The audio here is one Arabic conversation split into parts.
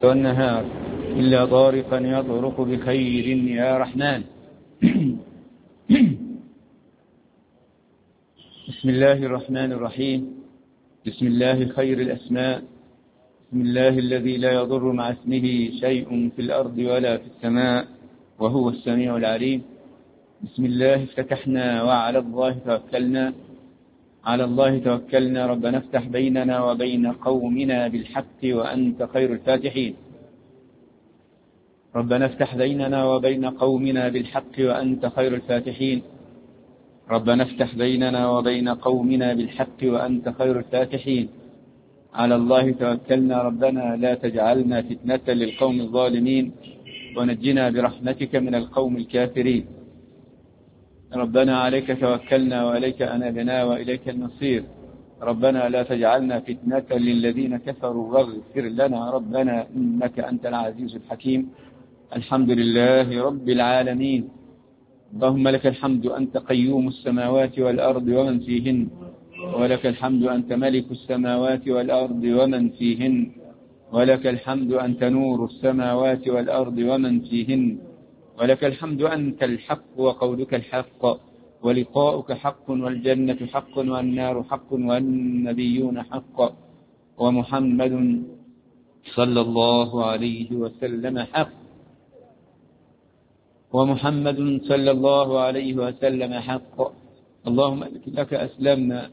والنهار إلا طارقا يطرق بخير يا رحمن. بسم الله الرحمن الرحيم. بسم الله خير الأسماء. بسم الله الذي لا يضر مع اسمه شيء في الأرض ولا في السماء وهو السميع العليم. بسم الله افتتحنا وعلى الله توكلنا. على الله توكلنا. ربنا افتح بيننا وبين قومنا بالحق وأنت خير الفاتحين. ربنا افتح بيننا وبين قومنا بالحق وأنت خير الفاتحين. ربنا افتح بيننا وبين قومنا بالحق وأنت خير الفاتحين. على الله توكلنا. ربنا لا تجعلنا فتنة للقوم الظالمين ونجنا برحمتك من القوم الكافرين. ربنا عليك توكلنا وإليك أنابنا وإليك المصير. ربنا لا تجعلنا فتنة للذين كفروا واغفر لنا ربنا إنك أنت العزيز الحكيم. الحمد لله رب العالمين. اللهم لك الحمد أنت قيوم السماوات والأرض ومن فيهن، ولك الحمد أنت ملك السماوات والأرض ومن فيهن، ولك الحمد أنت نور السماوات والأرض ومن فيهن، ولك الحمد أنت الحق وقولك الحق ولقاؤك حق والجنة حق والنار حق والنبيون حق ومحمد صلى الله عليه وسلم حق. ومحمد صلى الله عليه وسلم حق. اللهم لك أسلمنا.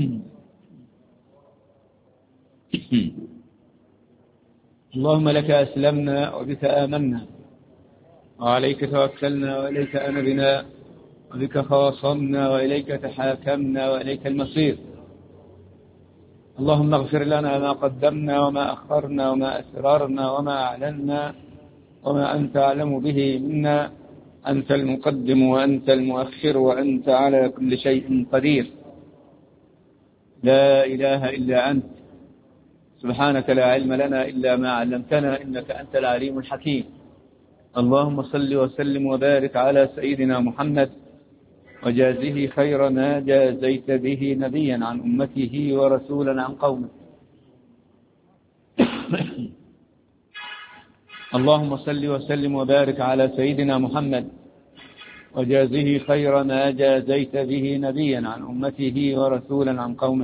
اللهم لك أسلمنا وبك آمنا وعليك توكلنا وإليك أنبنا وبك خاصمنا وإليك تحاكمنا وإليك المصير. اللهم اغفر لنا ما قدمنا وما أخرنا وما أسررنا وما أعلنا وما أنت أعلم به منا. أنت المقدم وأنت المؤخر وأنت على كل شيء قدير. لا إله إلا أنت سبحانك لا علم لنا إلا ما علمتنا إنك أنت العليم الحكيم. اللهم صل وسلم وبارك على سيدنا محمد وجازه خير ما جازيت به نبيا عن أمته ورسولا عن قومه. اللهم صل وسلم وبارك على سيدنا محمد وجازه خير ما جازيت به نبيا عن أمته ورسولا عن قومه.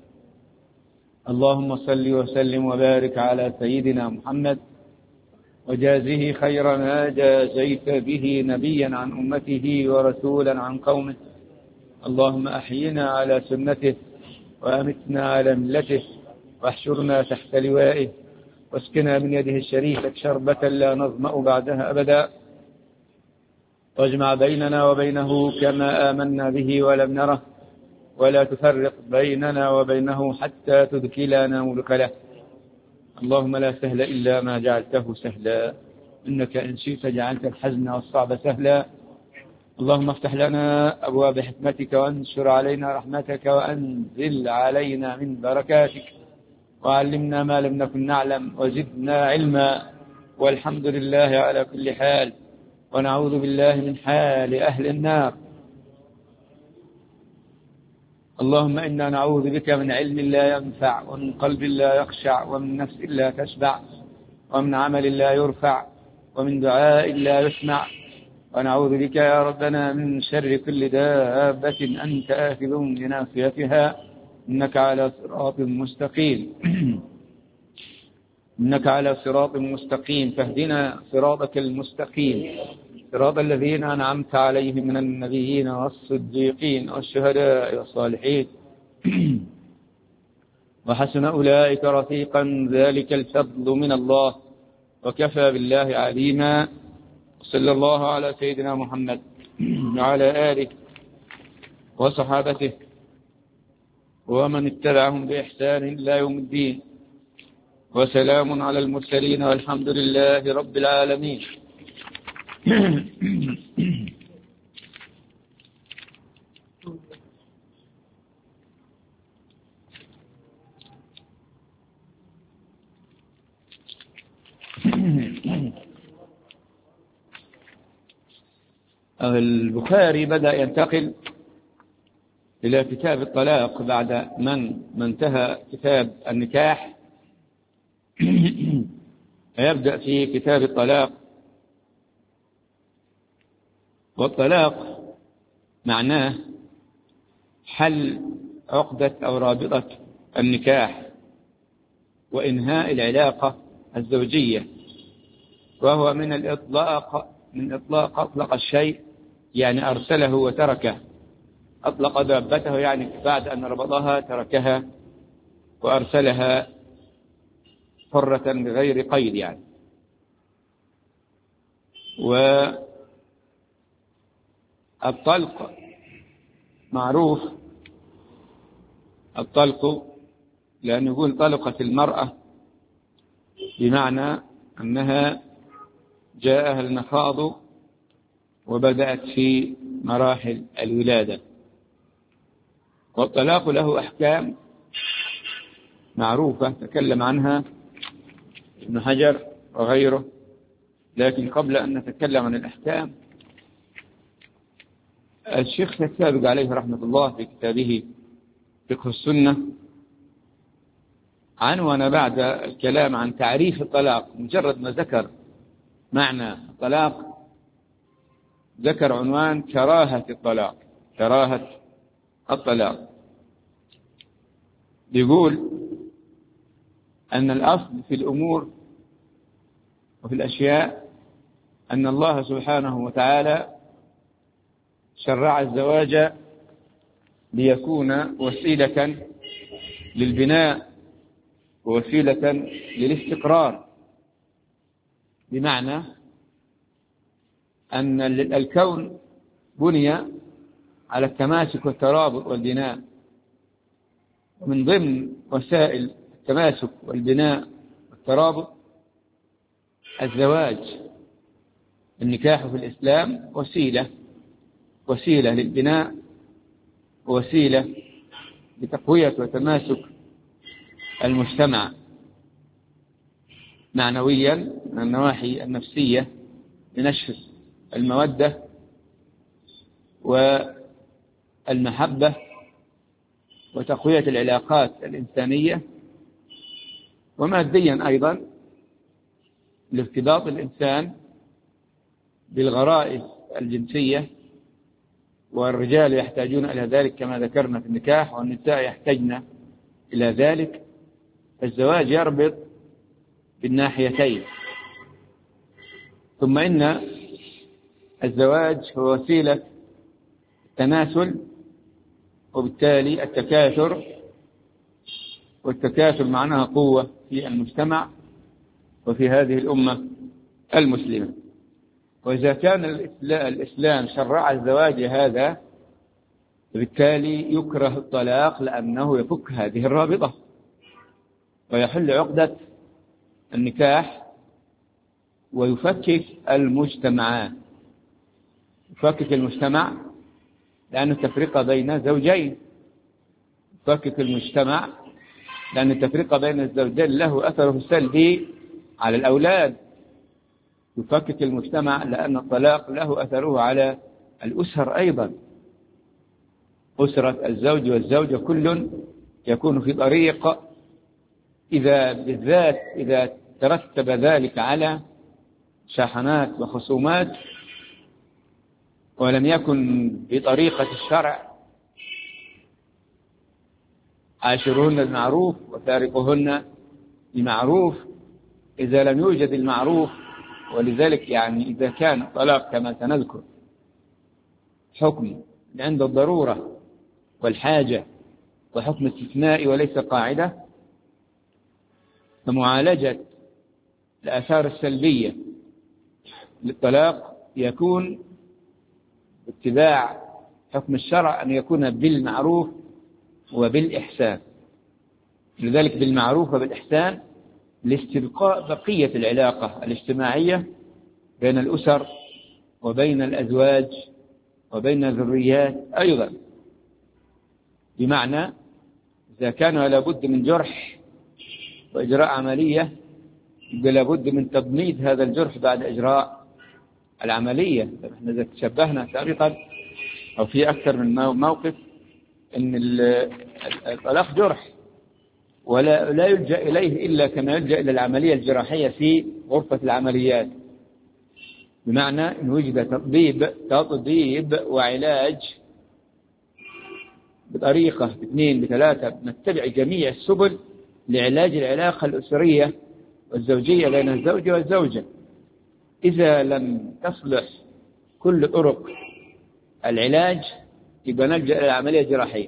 اللهم صل وسلم وبارك على سيدنا محمد وجازه خير ما جازيت به نبيا عن أمته ورسولا عن قومه. اللهم أحينا على سنته وأمتنا على ملته واحشرنا تحت لوائه واسقنا من يده الشريفة شربة لا نظمأ بعدها أبدا. واجمع بيننا وبينه كما آمنا به ولم نره ولا تفرق بيننا وبينه حتى تدخلنا مدخله. اللهم لا سهل إلا ما جعلته سهلا إنك إن شئت جعلت الحزن والصعب سهلا. اللهم افتح لنا أبواب حكمتك وانشر علينا رحمتك وأنزل علينا من بركاتك وعلمنا ما لم نكن نعلم وزدنا علما. والحمد لله على كل حال ونعوذ بالله من حال أهل النار. اللهم إنا نعوذ بك من علم لا ينفع ومن قلب لا يخشع ومن نفس لا تشبع ومن عمل لا يرفع ومن دعاء لا يسمع. ونعوذ بك يا ربنا من شر كل دابة أنت آخذ بناصيتها إنك على صراط مستقيم. إنك على صراط مستقيم فاهدنا صراطك المستقيم صراط الذين أنعمت عليهم من النبيين والصديقين والشهداء والصالحين وحسن أولئك رفيقا ذلك الفضل من الله وكفى بالله عليما. صلى الله على سيدنا محمد وعلى آله وصحابته ومن اتبعهم بإحسان إلى يوم الدين. وسلام على المرسلين والحمد لله رب العالمين. البخاري بدأ ينتقل إلى كتاب الطلاق بعد من انتهى كتاب النكاح يبدأ في كتاب الطلاق. والطلاق معناه حل عقدة أو رابطة النكاح وإنهاء العلاقة الزوجية، وهو من الإطلاق، من إطلاق أطلق الشيء يعني أرسله وتركه، أطلق دابته يعني بعد أن ربطها تركها وأرسلها حرة بغير قيد يعني. والطلق معروف، الطلق لأن يقول طلقت المرأة بمعنى أنها جاءها المخاض وبدأت في مراحل الولادة. والطلاق له أحكام معروفة تكلم عنها ابن حجر وغيره، لكن قبل أن نتكلم عن الأحكام، الشيخ السابق عليه رحمة الله في كتابه فقه السنة عنوان بعد الكلام عن تعريف الطلاق، مجرد ما ذكر معنى الطلاق ذكر عنوان كراهة الطلاق، كراهة الطلاق. يقول أن الأصل في الأمور وفي الأشياء أن الله سبحانه وتعالى شرع الزواج ليكون وسيلة للبناء ووسيلة للاستقرار، بمعنى أن الكون بني على التماسك والترابط والبناء، ومن ضمن وسائل التماسك والبناء والترابط الزواج. النكاح في الإسلام وسيلة للبناء ووسيلة لتقوية وتماسك المجتمع معنويا من النواحي النفسية، لنشر المودة والمحبة وتقوية العلاقات الإنسانية، وماديا أيضا لارتباط الإنسان بالغرائز الجنسية، والرجال يحتاجون إلى ذلك كما ذكرنا في النكاح، والنساء يحتاجن إلى ذلك. الزواج يربط بالناحيتين. ثم إن الزواج هو وسيلة التناسل وبالتالي التكاثر، والتكاثر معناها قوة في المجتمع وفي هذه الأمة المسلمة. وإذا كان الإسلام شرع الزواج هذا، بالتالي يكره الطلاق لأنه يفك هذه الرابطة ويحل عقدة النكاح ويفكك المجتمعات. يفكك المجتمع لأن التفرقة بين زوجين، يفكك المجتمع لأن التفرقة بين الزوجين له أثره السلبي على الأولاد. يفكك المجتمع لأن الطلاق له أثره على الأسر أيضا، أسرة الزوج والزوجة كل يكون في طريق، بالذات إذا ترتب ذلك على شحنات وخصومات ولم يكن بطريقة الشرع. عاشرهن بالمعروف وفارقهن بمعروف. إذا لم يوجد المعروف، ولذلك يعني إذا كان الطلاق كما سنذكر حكم عند الضرورة والحاجة وحكم استثنائي وليس قاعدة، فمعالجة الآثار السلبية للطلاق يكون اتباع حكم الشرع أن يكون بالمعروف وبالإحسان. لذلك بالمعروف وبالإحسان لاستبقاء بقية العلاقة الاجتماعية بين الأسر وبين الأزواج وبين الذريات أيضا. بمعنى إذا كان لابد من جرح وإجراء عملية، لابد من تضميد هذا الجرح بعد إجراء العملية. نحن إذا تشبهنا سابقا أو في أكثر من موقف أن الطلاق جرح، ولا لا يلجأ إليه إلا كما يلجأ إلى العملية الجراحية في غرفة العمليات، بمعنى أن وجد تطبيب وعلاج بطريقة باثنين بثلاثة، نتبع جميع السبل لعلاج العلاقة الأسرية والزوجية بين الزوج والزوجة. إذا لم تصلح كل طرق العلاج يبقى نلجأ إلى العملية الجراحية،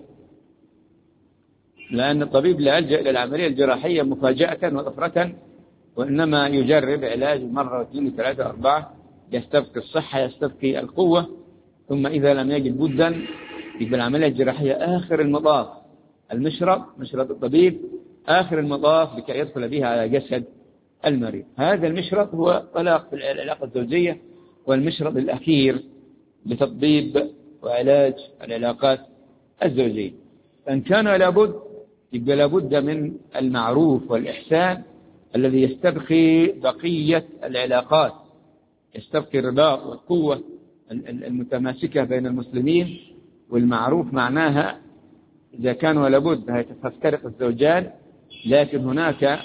لأن الطبيب لا يلجأ إلى العملية الجراحية مفاجأة وطفرة، وإنما يجرب علاج مرة واثنين وثلاثة وأربعة، يستبقي الصحة يستبقي القوة، ثم إذا لم يجد بدا يبقى العملية الجراحية آخر المطاف، مشرط الطبيب آخر المطاف لكي يدخل بها على جسد المريض. هذا المشرط هو طلاق في العلاقة الزوجية، والمشرط الأخير لتطبيب وعلاج العلاقات الزوجية. فإن كان لابد يبقى لابد من المعروف والإحسان الذي يستبقي بقية العلاقات، يستبقي الرباط والقوة المتماسكة بين المسلمين. والمعروف معناها إذا كان ولابد هيتفترق الزوجان، لكن هناك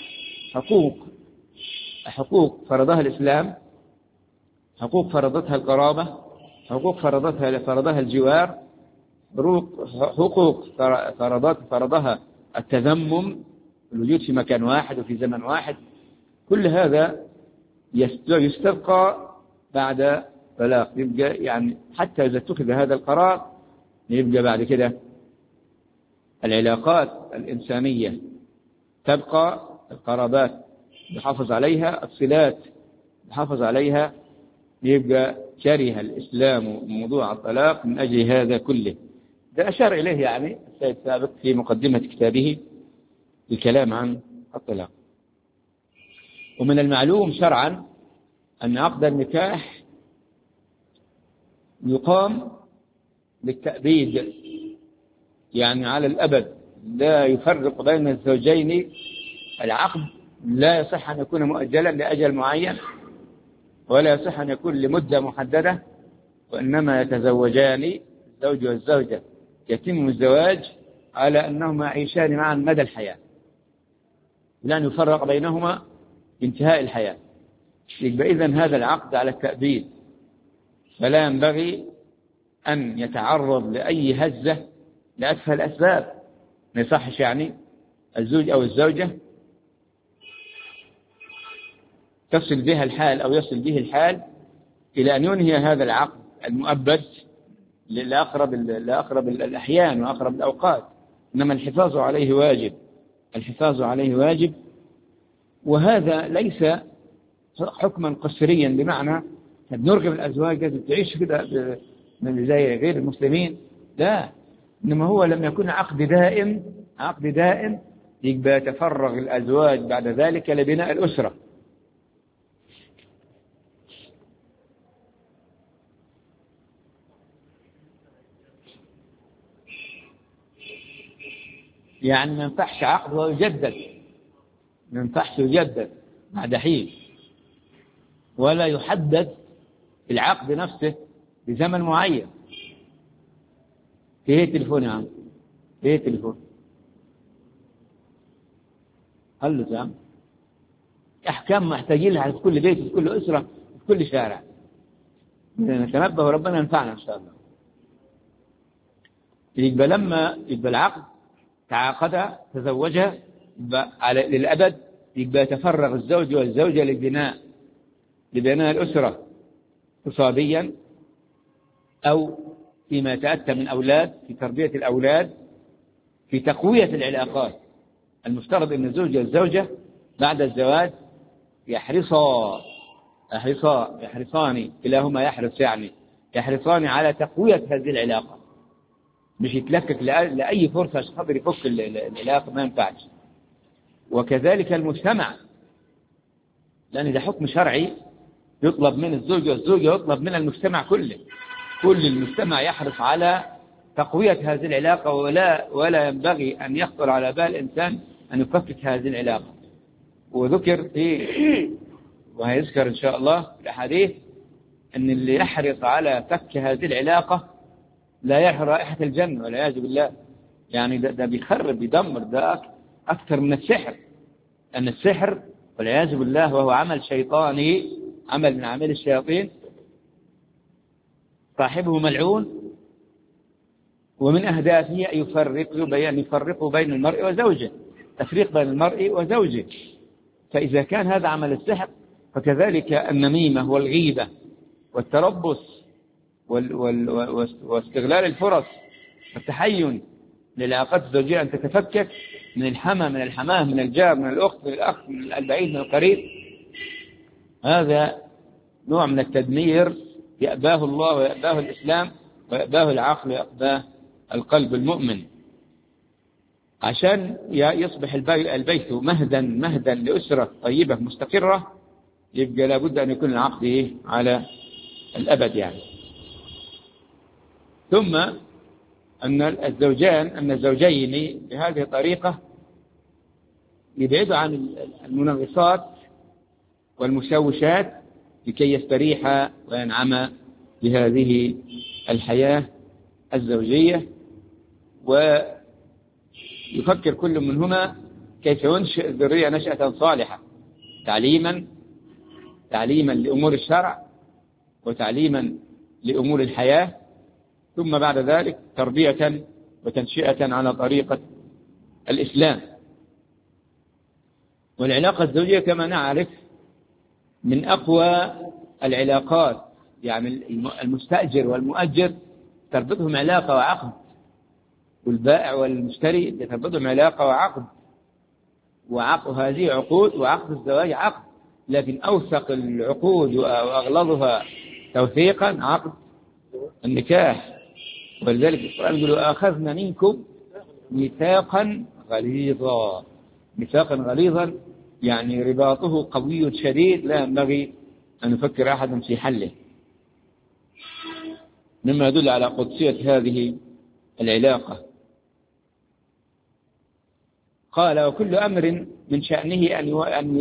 حقوق فرضها الإسلام، حقوق فرضتها القرابة، حقوق فرضها الجوار، حقوق فرضها التذمم، الوجود في مكان واحد وفي زمن واحد. كل هذا يستبقى بعد طلاق. يبقى يعني حتى إذا اتخذ هذا القرار يبقى بعد كده العلاقات الإنسانية تبقى، القرابات يحافظ عليها، الصلات يحافظ عليها. يبقى كره الإسلام موضوع الطلاق من أجل هذا كله. ده أشار إليه يعني السيد سابق في مقدمة كتابه الكلام عن الطلاق. ومن المعلوم شرعا أن عقد النكاح يقام بالتأبيد، يعني على الأبد، لا يفرق بين الزوجين. العقد لا يصح أن يكون مؤجلا لأجل معين، ولا يصح أن يكون لمدة محددة، وإنما يتزوجان الزوج والزوجة، يتم الزواج على أنهما يعيشان معا مدى الحياة، لن يفرق بينهما بانتهاء الحياة. يبقى إذن هذا العقد على التأبيد، فلا ينبغي أن يتعرض لأي هزة لأتفه الأسباب. ما يصحش يعني الزوج أو الزوجة تصل بها الحال أو يصل به الحال إلى أن ينهي هذا العقد المؤبد لأقرب الأحيان وأقرب الأوقات. إنما الحفاظ عليه واجب، الحفاظ عليه واجب. وهذا ليس حكما قسريا بمعنى نرغب الأزواج تعيش كده زي غير المسلمين، لا، إنما هو لم يكن عقد دائم يبقى يتفرغ الأزواج بعد ذلك لبناء الأسرة. يعني ما ينفعش عقد ويجدد، ما ينفعش يجدد بعد حين، ولا يحدد العقد نفسه بزمن معين. في تليفون يا عم، في تليفون قال له يا أحكام محتاجين لها في كل بيت، في كل أسرة، في كل شارع. نتنبه وربنا ينفعنا إن شاء الله. يبقى لما يبقى العقد تعاقد تزوجها للأبد، يبقى يتفرغ الزوج والزوجة لبناء الأسرة اقتصاديا، أو فيما يتأتى من أولاد، في تربية الأولاد، في تقوية العلاقات. المفترض أن الزوج والزوجة بعد الزواج يحرصان كلاهما يحرص، يعني يحرصان على تقوية هذه العلاقة، مش يتلكك لأي فرصة عشان خاطر يفك العلاقة، ما ينفعش. وكذلك المجتمع، لأن ده حكم شرعي يطلب من الزوج والزوجة، يطلب من المجتمع كله، كل المجتمع يحرص على تقوية هذه العلاقة، ولا ينبغي أن يخطر على بال إنسان أن يفكك هذه العلاقة. وذكر وهيذكر إن شاء الله في الأحاديث أن اللي يحرص على فك هذه العلاقة لا يرى رائحة الجنة والعياذ بالله. يعني ده بيخرب، بيدمر، ده أكثر من السحر، أن السحر والعياذ بالله وهو عمل شيطاني، عمل من أعمال الشياطين، صاحبه ملعون، ومن أهدافه أن يفرق بين المرء وزوجه، تفريق بين المرء وزوجه. فإذا كان هذا عمل السحر فكذلك النميمة والغيبة والتربص واستغلال الفرص والتحين للعلاقات الزوجية أن تتفكك من الحمى، من الحماه، من الجار، من الأخت، من الأخ، من البعيد، من القريب. هذا نوع من التدمير يأباه الله ويأباه الإسلام ويأباه العقل ويأباه القلب المؤمن. عشان يصبح البيت مهدا لأسرة طيبة مستقرة، يبقى لابد أن يكون العقد على الأبد يعني. ثم أن الزوجين بهذه الطريقة يبعدوا عن المنغصات والمشوشات لكي يستريح وينعم بهذه الحياة الزوجية، ويفكر كل منهما كيف ينشئ الذرية نشأة صالحة، تعليما لأمور الشرع وتعليما لأمور الحياة، ثم بعد ذلك تربية وتنشئة على طريقة الإسلام. والعلاقة الزوجية كما نعرف من أقوى العلاقات، يعني المستأجر والمؤجر تربطهم علاقة وعقد، والبائع والمشتري تربطهم علاقة وعقد، وعقد هذه عقود، وعقد الزواج عقد، لكن أوثق العقود وأغلظها توثيقا عقد النكاح. ولذلك القرآن يقول أخذنا منكم ميثاقا غليظا، يعني رباطه قوي شديد لا ينبغي أن يفكر أحد في حله، مما يدل على قدسية هذه العلاقة. قال وكل أمر من شأنه أن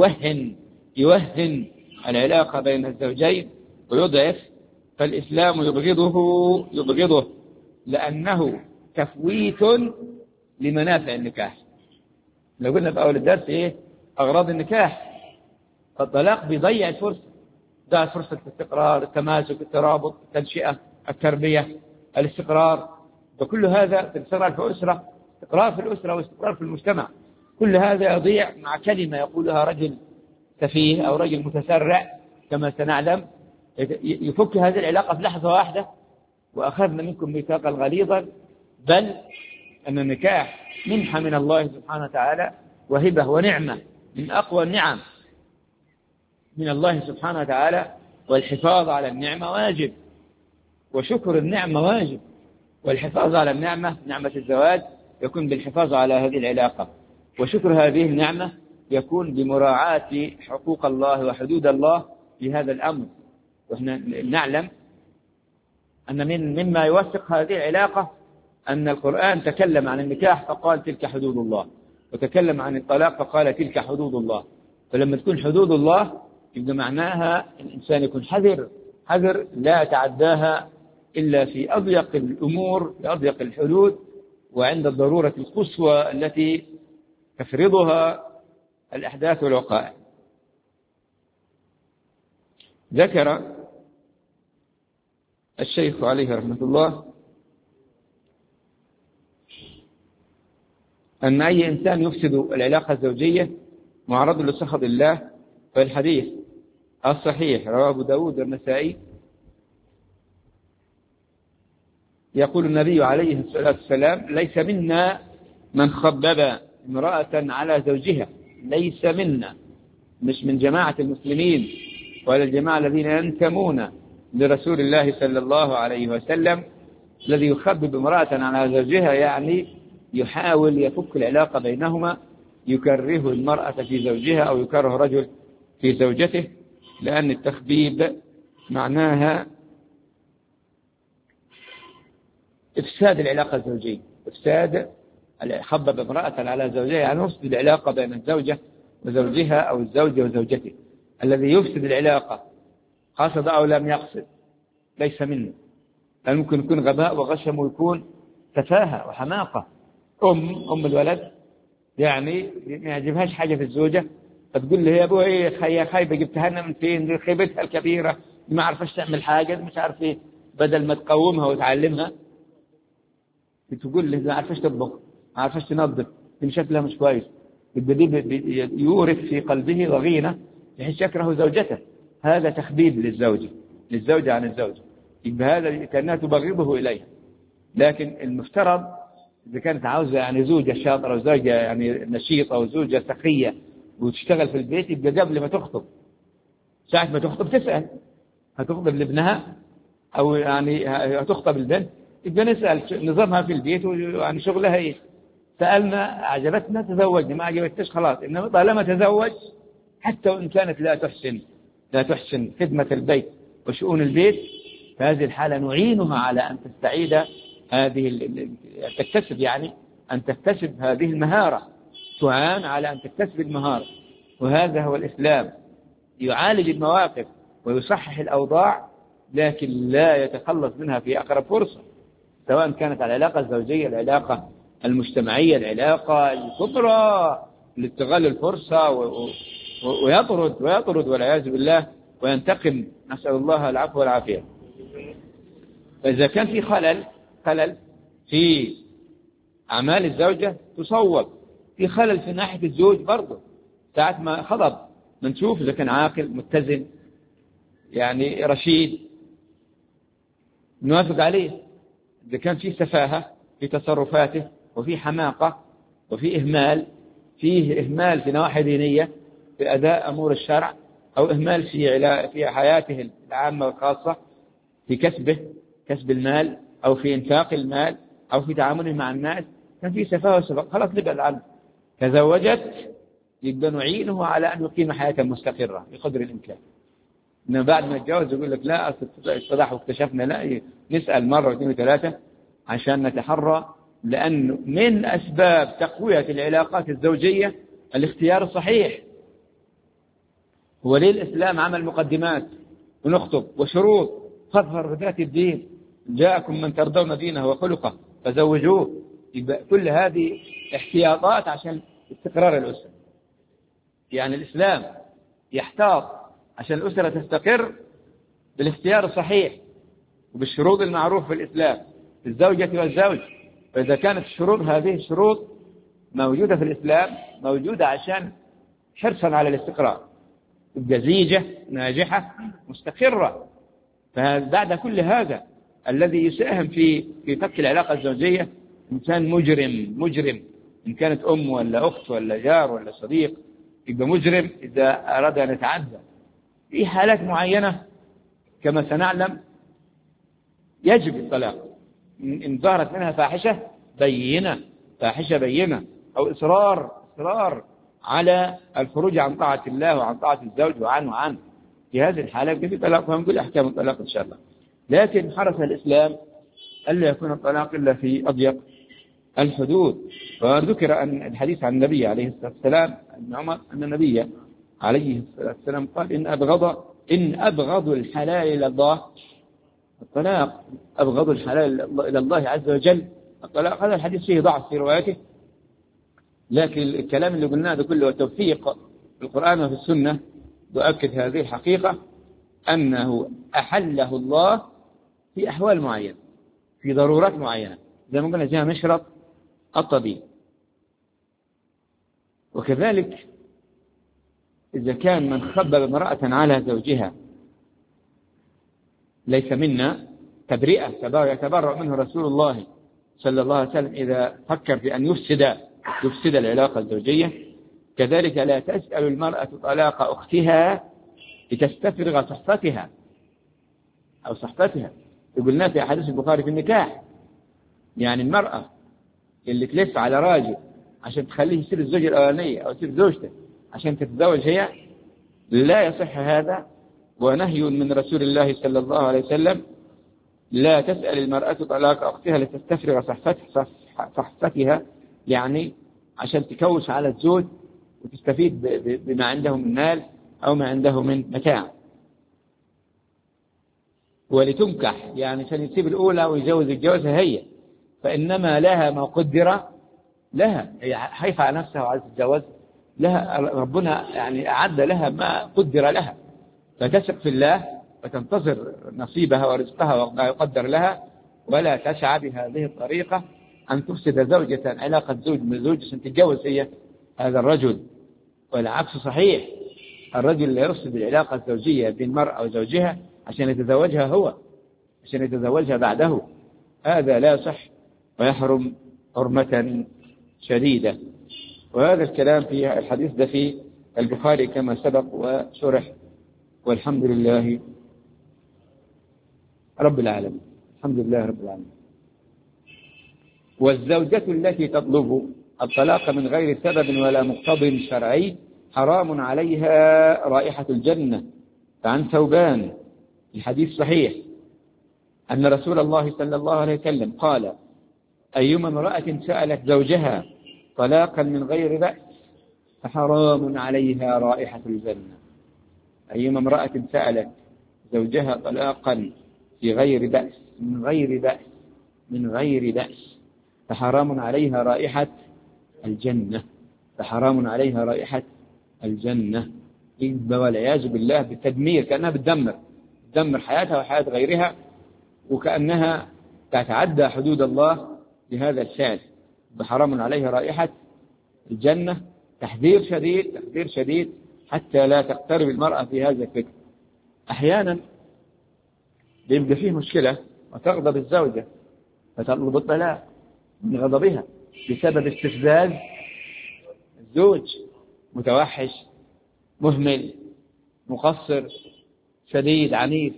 يوهن العلاقة بين الزوجين ويضعف، فالإسلام يبغضه لأنه تفويت لمنافع النكاح. لو قلنا في أول الدرس أغراض النكاح، فالطلاق بيضيع الفرصة، ضيع فرصة الاستقرار، التماسك، الترابط، التنشئة، التربية، الاستقرار، وكل هذا في الاستقرار في الأسرة، استقرار في الأسرة واستقرار في المجتمع، كل هذا يضيع مع كلمة يقولها رجل سفيه أو رجل متسرع كما سنعلم، يفك هذه العلاقة في لحظة واحدة. وأخذنا منكم ميثاقا غليظا، بل أن النكاح منحة من الله سبحانه وتعالى وهبة ونعمة من أقوى النعم من الله سبحانه وتعالى، والحفاظ على النعمة واجب، وشكر النعمة واجب، والحفاظ على النعمة، نعمة الزواج، يكون بالحفاظ على هذه العلاقة، وشكر هذه النعمة يكون بمراعاة حقوق الله وحدود الله في هذا الأمر. وإحنا نعلم أن مما يوثق هذه العلاقة أن القرآن تكلم عن النكاح فقال تلك حدود الله، وتكلم عن الطلاق فقال تلك حدود الله. فلما تكون حدود الله يبقى معناها الإنسان يكون حذر لا يتعداها إلا في أضيق الأمور، في أضيق الحدود، وعند الضرورة القصوى التي تفرضها الأحداث والوقائع. ذكر الشيخ عليه رحمة الله أن أي إنسان يفسد العلاقة الزوجية معرض لسخط الله. فالحديث الصحيح رواه أبو داود والنسائي، يقول النبي عليه الصلاة والسلام ليس منا من خبب امرأة على زوجها، ليس منا، مش من جماعة المسلمين ولا الجماعة الذين ينتمون لرسول الله صلى الله عليه وسلم. الذي يخبب امرأة على زوجها يعني يحاول يفك العلاقة بينهما، يكره المرأة في زوجها أو يكره رجل في زوجته، لأن التخبيب معناها إفساد العلاقة الزوجية، إفساد. خبب امرأة على زوجها يعني يفسد العلاقة بين الزوجة وزوجها أو الزوج وزوجته. الذي يفسد العلاقة قصد أو لم يقصد ليس منه، لأن ممكن يكون غباء وغشم، ويكون تفاهة وحماقة. أم الولد يعني ما يعجبهاش حاجة في الزوجة، فتقول له يا أبوه إيه يا خايبة جبتها لنا من فين؟ دي خيبتها الكبيرة، ما عرفش تعمل حاجة، مش عارف إيه. بدل ما تقومها وتعلمها تقول له ما عرفش تطبخ، ما عرفش تنظف، دي شكلها مش كويس. يورث في قلبه ضغينة بحيث يكره زوجته. هذا تخبيب للزوجة عن الزوج، يبقى هذا كأنها تبغضه إليها. لكن المفترض إذا كانت عاوزة يعني زوجة شاطرة وزوجة يعني نشيطة وزوجة سخية وتشتغل في البيت، يبقى قبل ما تخطب، ساعة ما تخطب تسأل هتخطب لابنها أو يعني هتخطب البنت، يبقى نسأل نظامها في البيت ويعني شغلها إيه. سألنا عجبتنا تزوجنا، ما عجبتش خلاص. إنما طالما تزوج حتى وإن كانت لا تحسن خدمة البيت وشؤون البيت، فهذه الحالة نعينها على أن تستعيد هذه تكتسب، يعني أن تكتسب هذه المهارة، تعان على أن تكتسب المهارة. وهذا هو الإسلام، يعالج المواقف ويصحح الأوضاع، لكن لا يتخلص منها في أقرب فرصة، سواء كانت العلاقة الزوجية، العلاقة المجتمعية، العلاقة الكبرى، لاستغلال الفرصة ويطرد والعياذ بالله وينتقم، نسأل الله العفو والعافية. فإذا كان في خلل في أعمال الزوجة تصوب، في خلل في ناحية الزوج برضه، ساعة ما خطب نشوف إذا كان عاقل متزن يعني رشيد نوافق عليه. إذا كان في سفاهة في تصرفاته وفي حماقة وفي فيه إهمال في نواحي دينية في أداء أمور الشرع، أو إهمال في حياته العامة والخاصة، في كسب المال أو في إنفاق المال أو في تعامله مع الناس، كان في سفاهة وسفاهة، خلاص نبعد عنه. تزوجت يبقى نعينه على أن يقيم حياة مستقرة بقدر الإمكان. إنما بعد ما يتجوز يقول لك لا اتضح واكتشفنا، لا، نسأل مرة واثنين وثلاثة عشان نتحرى، لأنه من أسباب تقوية العلاقات الزوجية الاختيار الصحيح. هو ليه الإسلام عمل مقدمات ونخطب وشروط؟ فاظهر بذات الدين جاءكم من ترضون دينه وخلقه فزوجوه. يبقى كل هذه احتياطات عشان استقرار الأسرة. يعني الإسلام يحتاط عشان الأسرة تستقر بالاختيار الصحيح وبالشروط المعروف في الإسلام في الزوجة والزوج. فإذا كانت هذه الشروط موجودة في الإسلام، موجودة عشان حرصا على الاستقرار، تبقى زيجة ناجحة مستقرة. فبعد كل هذا الذي يساهم في فك العلاقة الزوجية إنسان مجرم، إن كانت أم ولا أخت ولا جار ولا صديق، يبقى مجرم إذا أراد أن يتعدى. في حالات معينة كما سنعلم يجب الطلاق، إن ظهرت منها فاحشة بينة أو إصرار على الخروج عن طاعة الله وعن طاعة الزوج وعنه. في هذه الحالة يبقى في طلاق، وهنقول أحكام الطلاق إن شاء الله. لكن حرص الإسلام ألا يكون الطلاق إلا في أضيق الحدود. وذكر أن الحديث عن النبي عليه الصلاة والسلام ابن عمر أن النبي عليه الصلاة والسلام قال إن أبغض الحلال إلى الله الطلاق، أبغض الحلال إلى الله عز وجل الطلاق. هذا الحديث فيه ضعف في روايته، لكن الكلام اللي قلناه ده كله توفيق في القرآن وفي السنة يؤكد هذه الحقيقة، أنه أحله الله في أحوال معينة، في ضرورات معينة، زي ما قلنا جاء مشرط الطبيب. وكذلك إذا كان من خبب امرأة على زوجها ليس منا، تبرئة يتبرأ منه رسول الله صلى الله عليه وسلم إذا فكر في أن يفسد العلاقة الزوجية. كذلك لا تسأل المرأة طلاق أختها لتستفرغ صحفتها أو صحفتها. قلنا في حديث البخاري في النكاح، يعني المرأة اللي تلف على راجل عشان تخليه يصير الزوجة الأولانية أو يصير زوجته عشان تتزوج هي، لا يصح هذا، ونهي من رسول الله صلى الله عليه وسلم: لا تسأل المرأة طلاق أختها لتستفرغ صحفتها، يعني عشان تكوش على الزوج وتستفيد بما عنده من مال أو ما عنده من متاع. ولتنكح يعني عشان يسيب الأولى ويجوز الجوازة هي، فإنما لها ما قدر لها، هي خايفة على نفسها وعايزة تتجوز، لها ربنا يعني أعد لها ما قدر لها، فتثق في الله وتنتظر نصيبها ورزقها وما يقدر لها، ولا تسعى بهذه الطريقة أن تفسد زوجة، علاقة زوج من زوج عشان تتجوز هي هذا الرجل. والعكس صحيح، الرجل لا يفسد العلاقة الزوجية بين المرأة وزوجها عشان يتزوجها هو، عشان يتزوجها بعده، هذا لا صح ويحرم حرمة شديدة. وهذا الكلام في الحديث ده في البخاري كما سبق وشرح، والحمد لله رب العالمين. الحمد لله رب العالمين. والزوجة التي تطلب الطلاق من غير سبب ولا مقتضى شرعي حرام عليها رائحة الجنة. فعن ثوبان الحديث صحيح أن رسول الله صلى الله عليه وسلم قال: أيما امرأة سألت زوجها طلاقا من غير بأس فحرام عليها رائحة الجنة. أيما امرأة سألت زوجها طلاقا في غير بأس، من غير بأس، من غير بأس، فحرام عليها رائحة الجنة، فحرام عليها رائحة الجنة. والعياذ بالله بالتدمير، كأنها بتدمر حياتها وحياة غيرها، وكأنها تتعدى حدود الله بهذا الفعل. فحرام عليها رائحة الجنة. تحذير شديد، تحذير شديد، حتى لا تقترب المرأة في هذا الفكر. أحيانا بيبقى فيه مشكلة وتغضب الزوجة فتطلب الطلاق من غضبها بسبب استفزاز الزوج، متوحش، مهمل، مقصر، شديد، عنيف،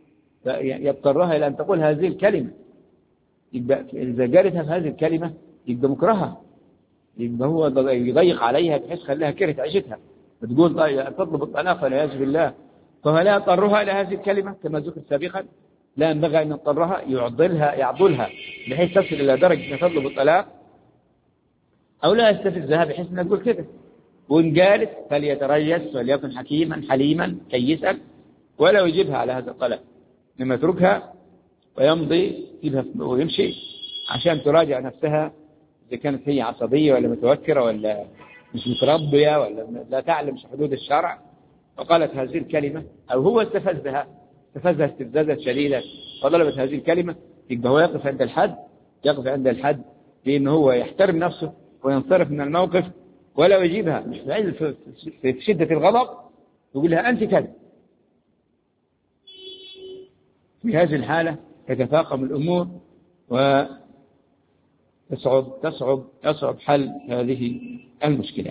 يضطرها إلى أن تقول هذه الكلمة. يبقى إذا قالتها في هذه الكلمة يبقى مكرهة، يبقى هو يضيق عليها بحيث خليها كرهت عيشتها، بتقول تطلب الطلاق والعياذ بالله. فلا يضطرها إلى هذه الكلمة كما ذكر سابقا، لا ينبغي أن يضطرها، يعضلها بحيث تصل إلى درجة أن تطلب الطلاق، أو لا يستفزها بحيث أن تقول كذا. وإن قالت فليتريث وليكن حكيما حليما كيسا، ولا يجيبها على هذا الطلب، لما يتركها ويمضي ويمشي عشان تراجع نفسها إذا كانت هي عصبية ولا متوترة ولا مش متربية ولا لا تعلم حدود الشرع، وقالت هذه الكلمة، أو هو استفزها استفزازا شديدا وطلبت هذه الكلمة، يبقى هو يقف عند الحد، يقف عند الحد بأنه هو يحترم نفسه وينصرف من الموقف، ولا يجيبها مش في شدة الغضب يقول لها أنت كذا. في هذه الحالة تتفاقم الأمور وتصعب حل هذه المشكلة.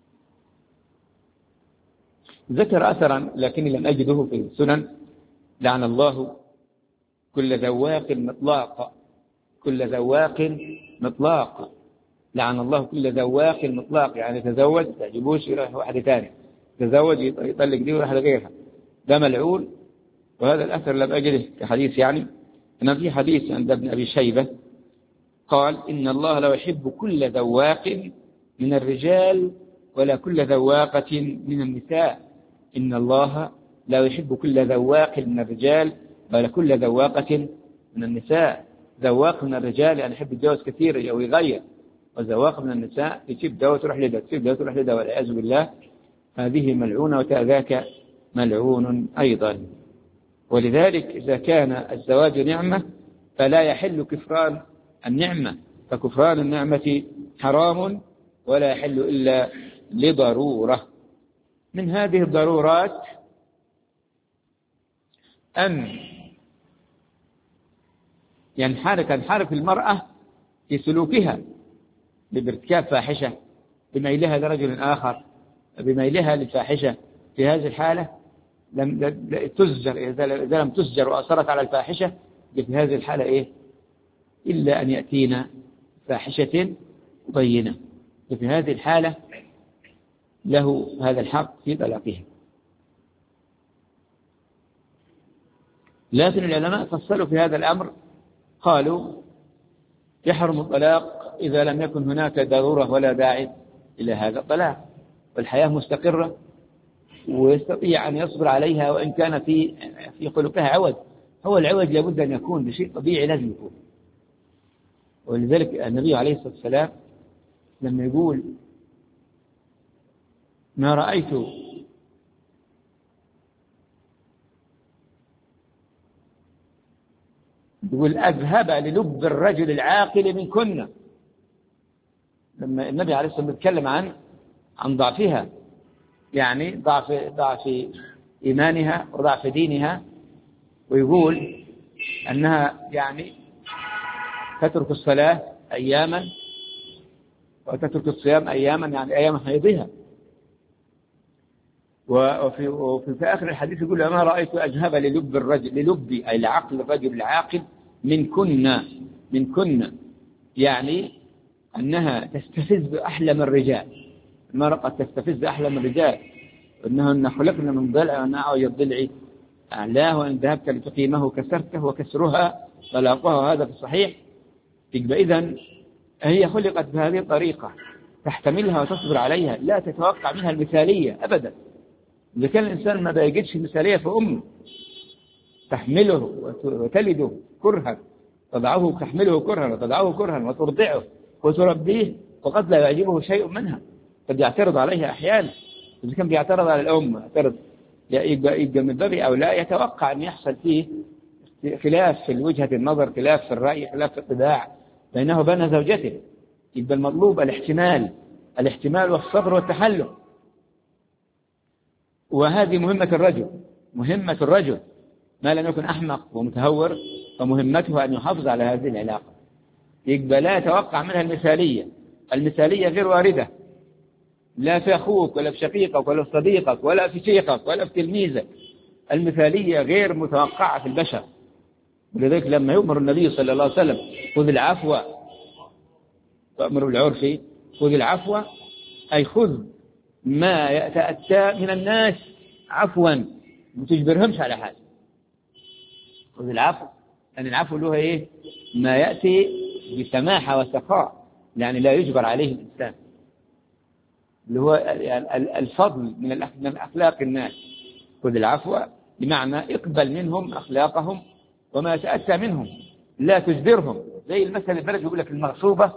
ذكر أثرا لكني لم أجده في السنن: لعن الله كل ذواق مطلاق، كل ذواق مطلاق، لعن الله كل ذواق مطلاق، يعني تزوج تعجبوش يروح واحدة ثانية، تزوج يطلق دي ويروح لغيرها، ده ملعون. وهذا الأثر لم أجده كحديث، يعني أن في حديث عند ابن أبي شيبة قال: إن الله لا يحب كل ذواق من الرجال ولا كل ذواقة من النساء. إن الله لا يحب كل ذواق من الرجال ولا كل ذواقة من النساء. ذواق من الرجال يعني يحب يتجوز كثير أو يغير، وذواق من النساء يسيب ده وتروح لده، تسيب ده وتروح لده، والعياذ بالله. هذه ملعونة وذاك ملعون أيضا. ولذلك إذا كان الزواج نعمة فلا يحل كفران النعمة، فكفران النعمة حرام ولا يحل إلا لضرورة. من هذه الضرورات أن تنحرف المرأة في سلوكها بارتكاب فاحشة، بميلها لرجل آخر، بميلها للفاحشة. في هذه الحالة لم تزجر، إذا لم تزجر وأصرت على الفاحشة، في هذه الحالة إيه؟ إلا أن يأتينا فاحشة مبينة، في هذه الحالة له هذا الحق في طلاقها. لكن العلماء فصلوا في هذا الأمر، قالوا يحرم الطلاق إذا لم يكن هناك ضرورة ولا داعي إلى هذا الطلاق، والحياة مستقرة ويستطيع أن يصبر عليها وإن كان في خلقها عوج. هو العوج لابد أن يكون بشيء طبيعي، لازم يكون. ولذلك النبي عليه الصلاة والسلام لما يقول ما رأيت يقول أذهب للب الرجل العاقل من كنا، لما النبي عليه الصلاة والسلام يتكلم عن ضعفها، يعني ضعف إيمانها وضعف دينها، ويقول أنها يعني تترك الصلاة أياما وتترك الصيام أياما، يعني أيام حيضها. وفي آخر الحديث يقول ما رأيت أذهب للب أي العقل الرجل العاقل من كنا، يعني أنها تستفز بأحلم الرجال، المرأة قد تستفز بأحلم الرجال، إنهن خلقنا من ضلع ونعوج الضلع أعلاه، وإن ذهبت لتقيمه كسرته وكسرها طلاقها، هذا في الصحيح. يبقى إذن هي خلقت بهذه الطريقة، تحتملها وتصبر عليها، لا تتوقع منها المثالية أبدا. إذا كان الإنسان ما بيجدش المثالية في أمه تحمله وتلده كرها، تحمله كرها وتضعه كرها وترضعه وتربيه، وقد لا يعجبه شيء منها، قد يعترض عليها أحيانا. إذا كان بيعترض على الأم يبقى من باب أولى يتوقع أن يحصل فيه خلاف في وجهة النظر، خلاف في الرأي، خلاف في الطباع بينه وبين زوجته. يبقى المطلوب الاحتمال والصبر والتحلم، وهذه مهمة الرجل ما لم يكن أحمق ومتهور، فمهمته أن يحافظ على هذه العلاقة. يبقى لا يتوقع منها المثالية غير واردة، لا في أخوك ولا في شقيقك ولا في صديقك ولا في شيخك ولا في تلميذك، المثالية غير متوقعة في البشر. ولذلك لما يؤمر النبي صلى الله عليه وسلم خذ العفو وأمر بالعرف، خذ العفو أي خذ ما يتأتى من الناس عفوا، ما تجبرهمش على حاجة. خذ العفو، لأن العفو له إيه؟ ما يأتي بسماحة وسخاء، يعني لا يجبر عليه الإنسان، اللي هو الفضل من أخلاق الناس. خذ العفو بمعنى اقبل منهم أخلاقهم وما يتأتى منهم، لا تجبرهم. زي المثل البلد يقول لك المغصوبة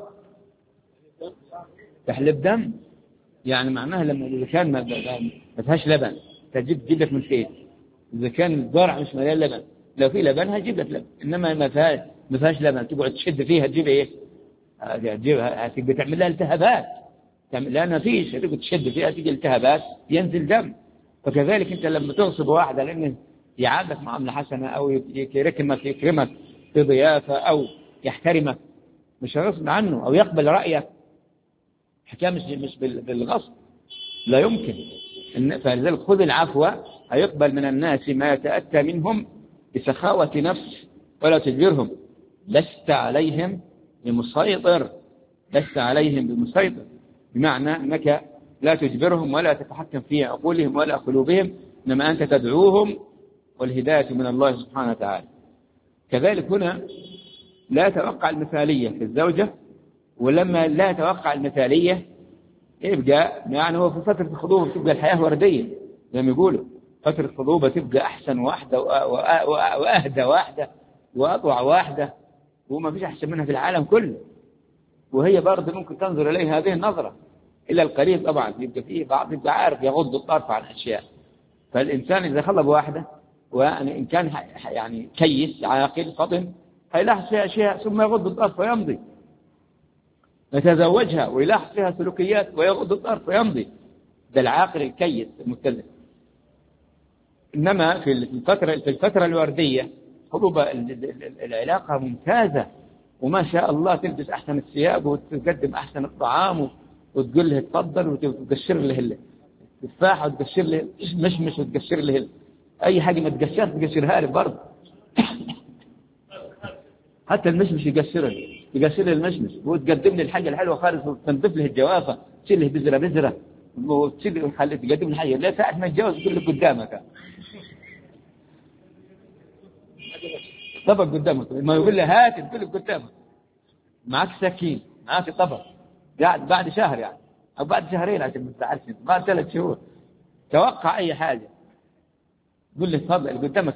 تحلب دم، يعني معناها لما إذا كان ما فيهاش لبن تجيب لك من فين؟ إذا كان الزرع مش مليان لبن، لو في لبن هتجيب لك لبن، إنما ما فيهاش لبن تقعد تشد فيها تجيب إيه؟ هتبقى تعمل لها التهابات، لأن فيش هتبقى تشد فيها تيجي التهابات ينزل دم. فكذلك أنت لما تغصب واحدة لأنه يعاملك معاملة حسنة أو يكرمك في ضيافة أو يحترمك، مش غصب عنه أو يقبل رأيك، حكاية مش بالغصب، لا يمكن. فلذلك خذ العفو، هيقبل من الناس ما يتأتى منهم بسخاوة نفس ولا تجبرهم، لست عليهم بمسيطر، بمعنى أنك لا تجبرهم ولا تتحكم في عقولهم ولا قلوبهم، إنما أنت تدعوهم، والهداية من الله سبحانه وتعالى. كذلك هنا لا توقع المثالية في الزوجة، ولما لا توقع المثالية يبقى يعني هو في فترة الخطوبة تبقى الحياة وردية زي ما يقولوا، فترة الخطوبة تبقى أحسن واحدة وأهدى واحدة وأطوع واحدة، وما فيش أحسن منها في العالم كله، وهي برضه ممكن تنظر إليه هذه النظرة إلا القريب طبعا. يبقى فيه بعض يبقى عارف يغض الطرف عن أشياء. فالإنسان إذا خلى بواحدة وإن كان يعني كيس عاقل فطن هيلاحظ فيها أشياء ثم يغض الطرف ويمضي، يتزوجها ويلاحظ فيها سلوكيات ويغض الطرف ويمضي، ده العاقل الكيس المتزن. إنما في الفترة الوردية خطوبة العلاقة ممتازة، وما شاء الله تلبس أحسن الثياب وتقدم أحسن الطعام وتقول له تفضل وتقشر له التفاحة وتقشر له مشمش وتقشر له أي حاجة ما تقشرها تقشرها له برضه. حتى المشمش يقشر له المشمش، وتقدم له الحاجة الحلوة خالص وتنظف له الجوافة، تشيل له بذرة وتشيل له تقدم له حاجة، لا ساعة ما يتجوز تقول له قدامك طبق قدامك، ما يقول له هات تقول له قدامك، معك سكين معك طبق، بعد شهر يعني أو بعد شهرين عشان ما تزعلش، بعد 3 شهور توقع أي حاجة قول له تفضل قدامك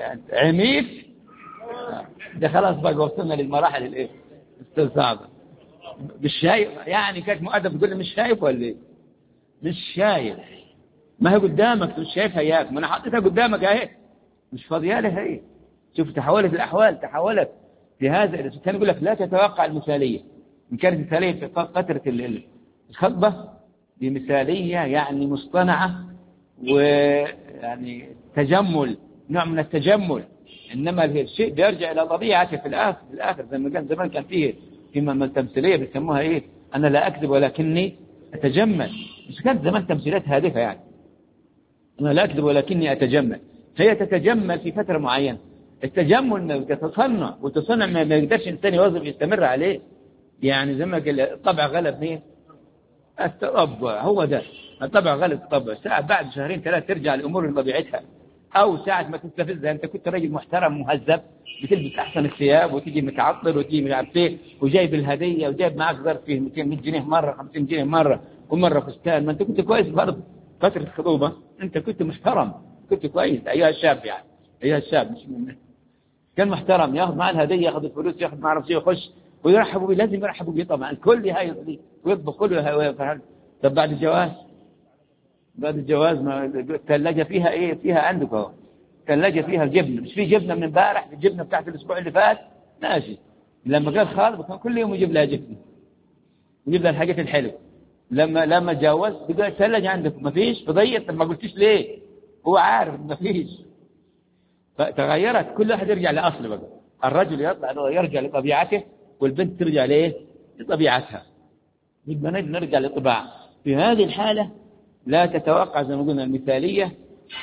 عميف، ده خلاص بقى وصلنا للمراحل الصعبة. مش شايف يعني، كانت مؤدب تقول لي مش شايف ولا ايه؟ مش شايف، ما هي قدامك مش شايفها اياك، ما انا حطيتها قدامك اهي، مش فاضيه لها هي. شوف تحولت الاحوال، تحولت في هذا. كان يقول لك لا تتوقع المثاليه. ان كانت مثاليه في فتره الخطبه دي مثاليه يعني مصطنعه، ويعني تجمل، نوع من التجمل. انما الشيء بيرجع الى طبيعته في الاخر زي ما كان زمان كان فيه في التمثيليه بيسموها ايه؟ انا لا اكذب ولكني اتجمل. مش كانت زمان تمثيلات هادفه يعني، انا لا اكذب ولكني اتجمل. هي تتجمل في فتره معينه. التجمل ما يتصنع، والتصنع ما يقدرش انسان يواظب يستمر عليه. يعني زي ما قال الطبع غلب مين؟ التطبع. هو ده الطبع غلب التطبع. ساعة بعد شهرين ثلاثة ترجع الأمور لطبيعتها، أو ساعة ما تستفزها. أنت كنت راجل محترم مهذب، بتلبس أحسن الثياب وتيجي متعطر وتيجي مش عارف إيه، وجايب الهدية وجايب معك ظرف فيه 200 جنيه مرة، 50 جنيه مرة، ومرة فستان. ما أنت كنت كويس برضه فترة الخطوبة، أنت كنت محترم، كنت كويس أيها الشاب يعني، أيها الشاب مش كان محترم، ياخذ معه الهدية، ياخذ الفلوس، ياخذ ما أعرف شيء، يخش ويرحبوا به، لازم يرحبوا به طبعا، الكل هاي ويطبخ كله فرحان. طب بعد الجواز، بعد الجواز ما الثلاجة فيها ايه؟ فيها عندك اهو الثلاجة فيها جبنة، مش في جبنة من امبارح، الجبنة بتاعت الاسبوع اللي فات ماشي. لما قال خالد كان كل يوم يجيب لها جبنة، يجيب لها الحاجات الحلوة. لما تجاوز بقى الثلاجة عندك ما فيش، فضيت. ما قلتيش ليه؟ هو عارف ما فيش. فتغيرت، كل واحد يرجع لأصله بقى. الرجل يرجع لطبيعته، والبنت ترجع ليه؟ لطبيعتها. يبقى نرجع للطباع. في هذه الحالة لا تتوقع زي ما قلنا المثالية،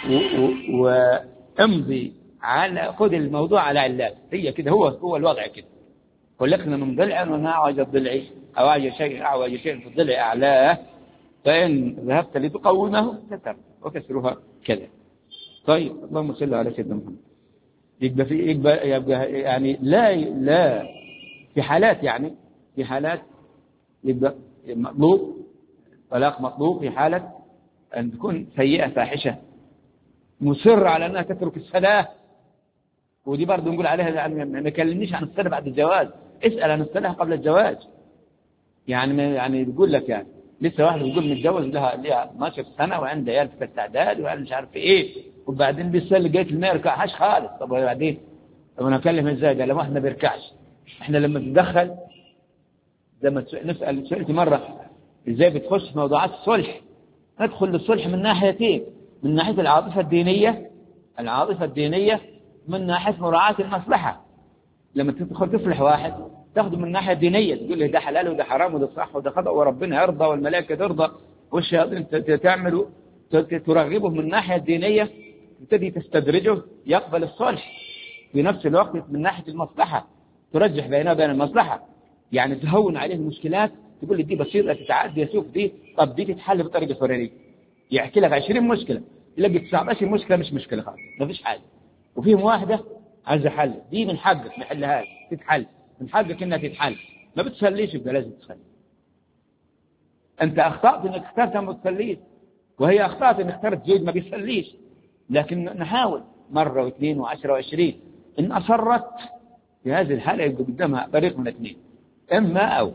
وامضي على، خذ الموضوع على علات. هي كده، هو الوضع كده. خلقنا من ضلع وما أعوج الضلع، أو أعوج شيء في الضلع أعلاه، فإن ذهبت لتقومه كسر وكسرها كذا. طيب اللهم صل على سيدنا محمد. يبقى يعني لا في حالات، يعني في حالات يبقى مطلوب طلاق، مطلوب في حالة أن تكون سيئة فاحشة مصر على أنها تترك الصلاة. ودي برضه نقول عليها يعني ما يكلمنيش عن الصلاة بعد الجواز، اسأل عن الصلاة قبل الجواز. يعني بيقول لك يعني لسه واحد بيقول متجوز لها 12 سنة وعنده عيال في التعداد وقال مش عارف ايه، وبعدين بيصلي جاية ما يركعهاش خالص. طب وبعدين طب انا اكلم ازاي ده لما احنا ما بيركعش؟ احنا لما بندخل زي ما سألت مرة ازاي بتخش في موضوعات الصلح. ندخل للصلح من ناحيتين، من ناحية العاطفة الدينية، من ناحية مراعاة المصلحة. لما تدخل تصلح واحد تاخده من الناحية الدينية، تقول له ده حلال وده حرام وده صح وده خطأ، وربنا يرضى والملائكة ترضى والشياطين تعمل، ترغبه من الناحية الدينية، تبتدي تستدرجه يقبل الصلح. في نفس الوقت من ناحية المصلحة ترجح بينه وبين المصلحة، يعني تهون عليه المشكلات، تقول لي دي بسيطة تتعدي، يشوف دي، طب دي تتحل بطريقة فورية. يحكي لك 20 مشكلة، يلاقي 19 مشكلة مش مشكلة خالص، ما فيش حاجة، وفيهم واحدة عايزة حل. دي من حقك ما حلهاش، تتحل من حقك انها تتحل. ما بتصليش يبقى لازم تصلي. انت اخطأت انك اخترت ما تصليش، وهي اخطأت انك اخترت زوج ما بيصليش. لكن نحاول مرة واثنين وعشرة وعشرين. ان اصرت في هذه الحالة يبقى قدامها طريق من اثنين، اما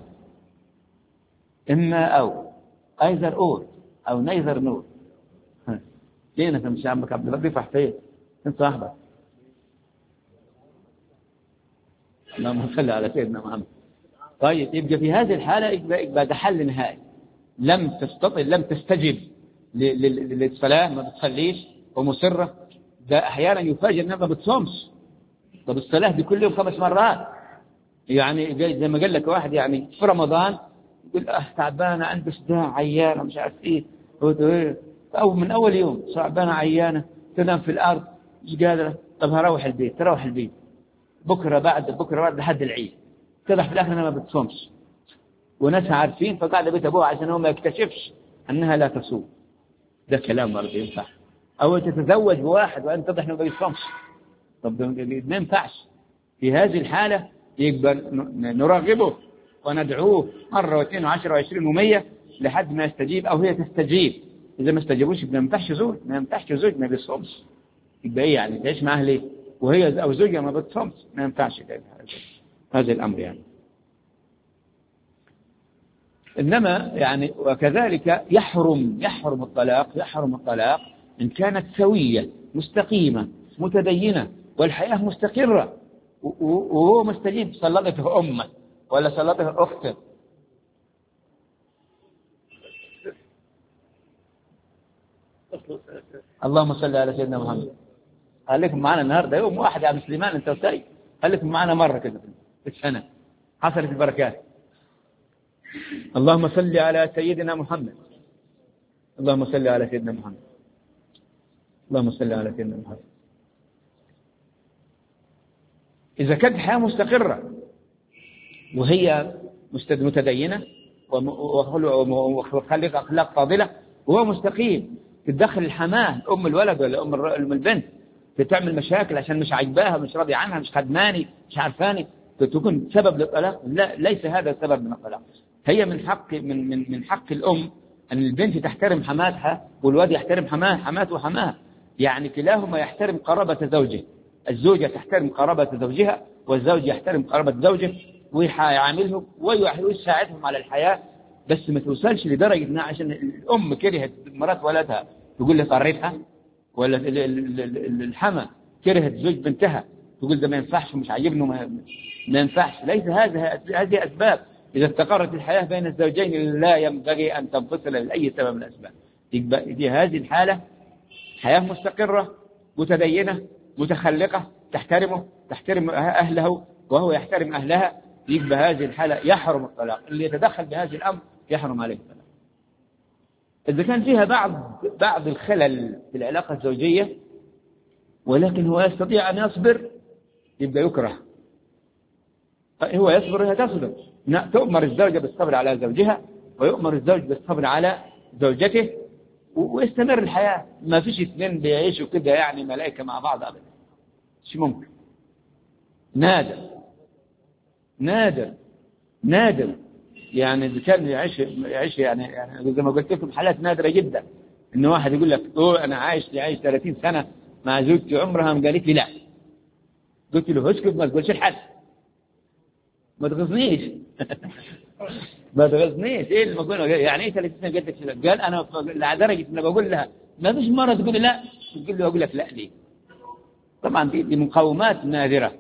او ايذر اور او نيذر نور. ليه انت مش عمك عبد الله بيفرح فين؟ انت صاحبك. اللهم صل على سيدنا محمد. طيب يبقى في هذه الحالة يبقى ده حل نهائي. لم تستجب للصلاة، ما بتصليش ومصرة. ده احيانا يفاجئ انها ما بتصومش. طب الصلاة دي كل يوم 5 مرات، يعني زي ما قال لك واحد يعني في رمضان يقول تعبانة، عندي صداع، عيانة، مش عارف ايه، او من اول يوم تعبانة عيانة، تنام في الارض، مش قادرة. طب هروح البيت، تروح البيت، بكرة بعد لحد العيد، تضح في الاخر انها ما بتصومش، وناسها عارفين، فقاعدة بيت ابوها عشان هو ما يكتشفش انها لا تصوم. ده كلام مرضي ينفع؟ او تتزوج بواحد وانت تضح انه ما بيصومش. طب ما ينفعش. في هذه الحالة يبقى نرغبه وندعوه مرة واثنين وعشرة وعشرين ومية لحد ما يستجيب أو هي تستجيب. إذا ما استجابوش ما ينفعش زوج ما بيصومش. يبقى إيه يعني تعيش معاه ليه وهي أو زوجها ما بتصومش؟ ما ينفعش هذا الأمر يعني. إنما يعني وكذلك يحرم الطلاق إن كانت سوية مستقيمة متدينة والحياة مستقرة وهو مستجيب، سلطته أمه ولا سلطته أخته. اللهم صل على سيدنا محمد. خليكم معنا النهارده يوم واحد يا مسلمان، انت وساي خليكم معنا مرة كده في السنة، حصلت البركات. اللهم صل على سيدنا محمد. اللهم صل على سيدنا محمد. اللهم صل على سيدنا محمد. إذا كانت حياة مستقرة وهي متدينة وخلق أخلاق فاضلة وهو مستقيم، تتدخل الحماه أم الولد ولا أم البنت تعمل مشاكل عشان مش عاجباها، مش راضي عنها، مش خدماني، مش عارفاني، تكون سبب للطلاق؟ لا، ليس هذا سبب من الطلاق. هي من حق الأم أن البنت تحترم حماتها والولد يحترم حماته وحماها، يعني كلاهما يحترم قرابة زوجه. الزوجة تحترم قرابة زوجها والزوج يحترم قرابة زوجه ويعاملهم ويساعدهم على الحياة، بس ما توصلش لدرجة إنها عشان الأم كرهت مرات ولدها تقول لي طريتها، ولا الحما كرهت زوج بنتها تقول ده ما ينفعش ومش عاجبني ما ينفعش. ليس هذه أسباب. إذا استقرت الحياة بين الزوجين لا ينبغي أن تنفصل لأي سبب من الأسباب. في هذه الحالة حياة مستقرة متدينة متخلقة تحترم أهله وهو يحترم أهلها، يبقى هذه الحالة يحرم الطلاق. اللي يتدخل بهذه الأمر يحرم عليه الطلاق. إذا كان فيها بعض الخلل في العلاقة الزوجية ولكن هو يستطيع أن يصبر يبقى يكره. هو يصبر وهي تصبر. تؤمر الزوجة بالصبر على زوجها ويؤمر الزوج بالصبر على زوجته ويستمر الحياة. ما فيش اثنين بيعيشوا كده يعني ملائكة مع بعض أبدا، مش ممكن. نادر يعني إذا كان يعيش يعني زي ما قلت لكم حالات نادرة جدا إن واحد يقول لك أنا عايش 30 سنة مع زوجتي عمرها ما قالت لي لا. قلت له اسكت ما تقولش لحد، ما تغزنيش ما تغزنيش. ايه اللي بقوله يعني ايه 30 سنة قالت لك لا؟ قال انا لدرجة ان بقول لها ما فيش مرة تقول لي لا، تقول له اقول لك لا ليه. طبعا دي مقاومات نادرة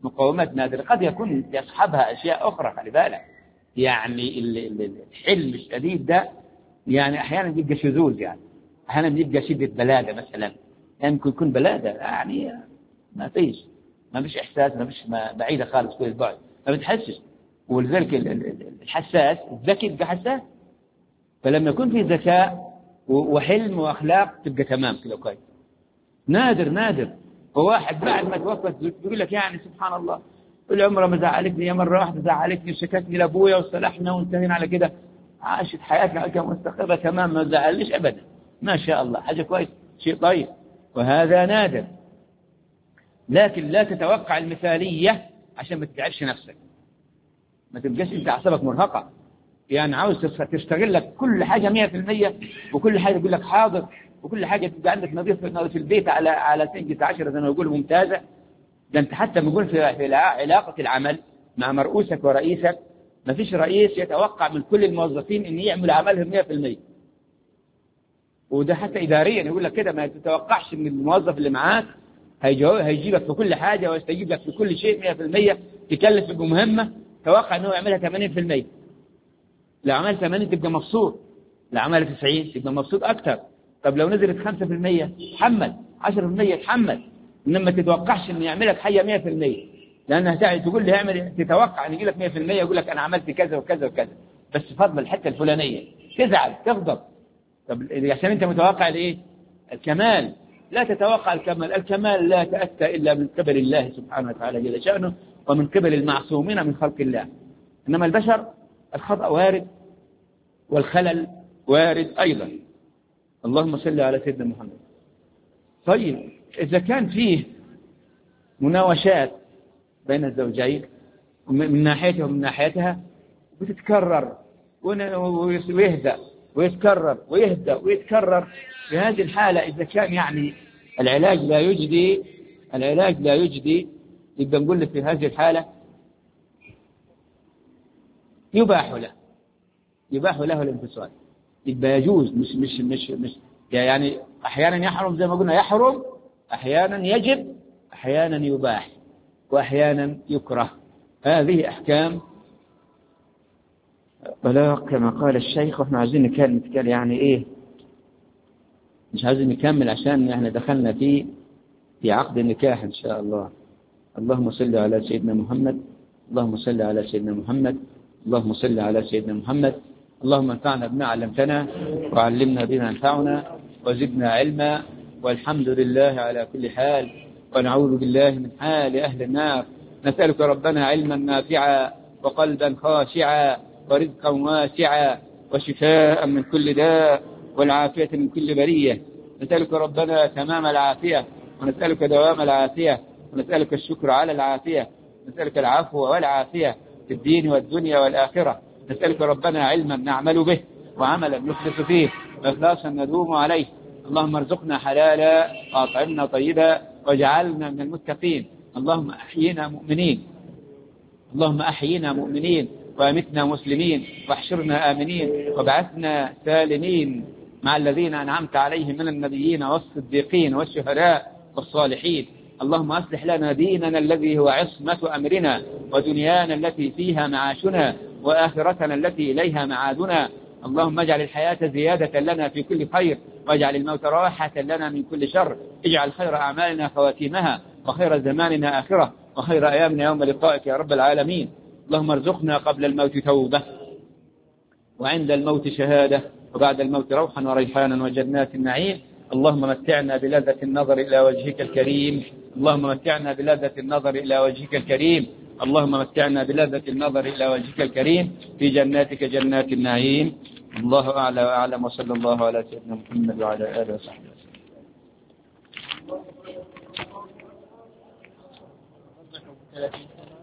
قد يكون يصحبها اشياء اخرى. خلي بالك يعني الحلم الشديد ده يعني احيانا بيبقى شذوذ، يعني احيانا بيبقى شدة بلادة مثلا، يعني يكون بلادة يعني ما فيش احساس، ما بعيدة خالص كل البعد، ما بتحسش. ولذلك الحساس الذكي يبقى حساس. فلما يكون في ذكاء وحلم واخلاق تبقى تمام كده كويس. نادر وواحد بعد ما توفت بيقول لك يعني سبحان الله العمره ما زعلتني، يا مره واحده زعلتني وشكتني لابويا وصلحنا وانتهينا على كده، عاشت حياتنا مستقره تمام ما زعلنيش ابدا، ما شاء الله، حاجه كويس، شيء طيب. وهذا نادر. لكن لا تتوقع المثاليه عشان ما تتعبش نفسك، ما تبقاش انت اعصابك مرهقه، يعني عاوز تشتغل لك كل حاجه 100% وكل حاجه يقول لك حاضر وكل حاجه تبقى عندك نظيف في البيت على سنجة 10 زي ما يقولوا ممتازه. ده انت حتى بنقول في علاقه العمل مع مرؤوسك ورئيسك، ما فيش رئيس يتوقع من كل الموظفين ان يعملوا عملهم 100%. وده حتى اداريا يقول لك كده، ما تتوقعش من الموظف اللي معاك هيجيبك في كل حاجه ويستجيب لك في كل شيء 100%. تكلف بمهمه توقع انه يعملها 80%. لو عمل 80 تبقى مبسوط، لو عمل 90 تبقى مبسوط اكثر. طب لو نزلت 5% تحمل، 10% تحمل، انما تتوقعش ان يعملك حاجه 100%، لانها تقول لي اعمل، تتوقع ان يجي لك 100% يقول لك انا عملت كذا وكذا وكذا بس فضل الحته الفلانيه، تزعل تغضب. طب عشان انت متوقع الايه؟ الكمال. لا تتوقع الكمال لا تأتى الا من قبل الله سبحانه وتعالى جل شأنه ومن قبل المعصومين من خلق الله. انما البشر الخطأ وارد والخلل وارد أيضا. اللهم صل على سيدنا محمد. طيب إذا كان فيه مناوشات بين الزوجين من ناحيته ومن ناحيتها بتتكرر ويهدأ ويتكرر ويهدأ ويتكرر، في هذه الحالة إذا كان يعني العلاج لا يجدي يبقى نقول لك في هذه الحالة يباح يباح له الانفصال. يبقى يجوز، مش يعني أحيانا يحرم زي ما قلنا يحرم، أحيانا يجب، أحيانا يباح، وأحيانا يكره. هذه أحكام بلاغ كما قال الشيخ. وإحنا عايزين نتكلم يعني إيه، مش عايزين نكمل عشان إحنا دخلنا في عقد النكاح إن شاء الله. اللهم صل على سيدنا محمد، اللهم صل على سيدنا محمد، اللهم صل على سيدنا محمد. اللهم انفعنا بما علمتنا وعلمنا بما ينفعنا وزدنا علما، والحمد لله على كل حال، ونعوذ بالله من حال أهل النار. نسألك ربنا علما نافعا وقلبا خاشعا ورزقا واسعا وشفاء من كل داء والعافية من كل برية. نسألك ربنا تمام العافية، ونسألك دوام العافية، ونسألك الشكر على العافية، نسألك العفو والعافية في الدين والدنيا والآخرة. نسألك ربنا علما نعمل به، وعملا نخلص فيه، وإخلاصا ندوم عليه. اللهم ارزقنا حلالا وأطعمنا طيبا واجعلنا من المتقين. اللهم أحينا مؤمنين، اللهم أحينا مؤمنين وأمتنا مسلمين، واحشرنا آمنين، وابعثنا سالمين مع الذين أنعمت عليهم من النبيين والصديقين والشهداء والصالحين. اللهم أصلح لنا ديننا الذي هو عصمة أمرنا، ودنيانا التي فيها معاشنا، وآخرتنا التي إليها معادنا. اللهم اجعل الحياة زيادة لنا في كل خير، واجعل الموت راحة لنا من كل شر. اجعل خير أعمالنا خواتيمها، وخير زماننا آخرة، وخير أيامنا يوم لقائك يا رب العالمين. اللهم ارزقنا قبل الموت توبة، وعند الموت شهادة، وبعد الموت روحا وريحانا وجنات النعيم. اللهم متعنا بلذة النظر إلى وجهك الكريم، اللهم متعنا بلذة النظر إلى وجهك الكريم، اللهم متعنا بلذة النظر إلى وجهك الكريم في جناتك جنات النعيم. الله أعلى وأعلم، وصلى الله على سيدنا محمد وعلى آله وصحبه وسلم.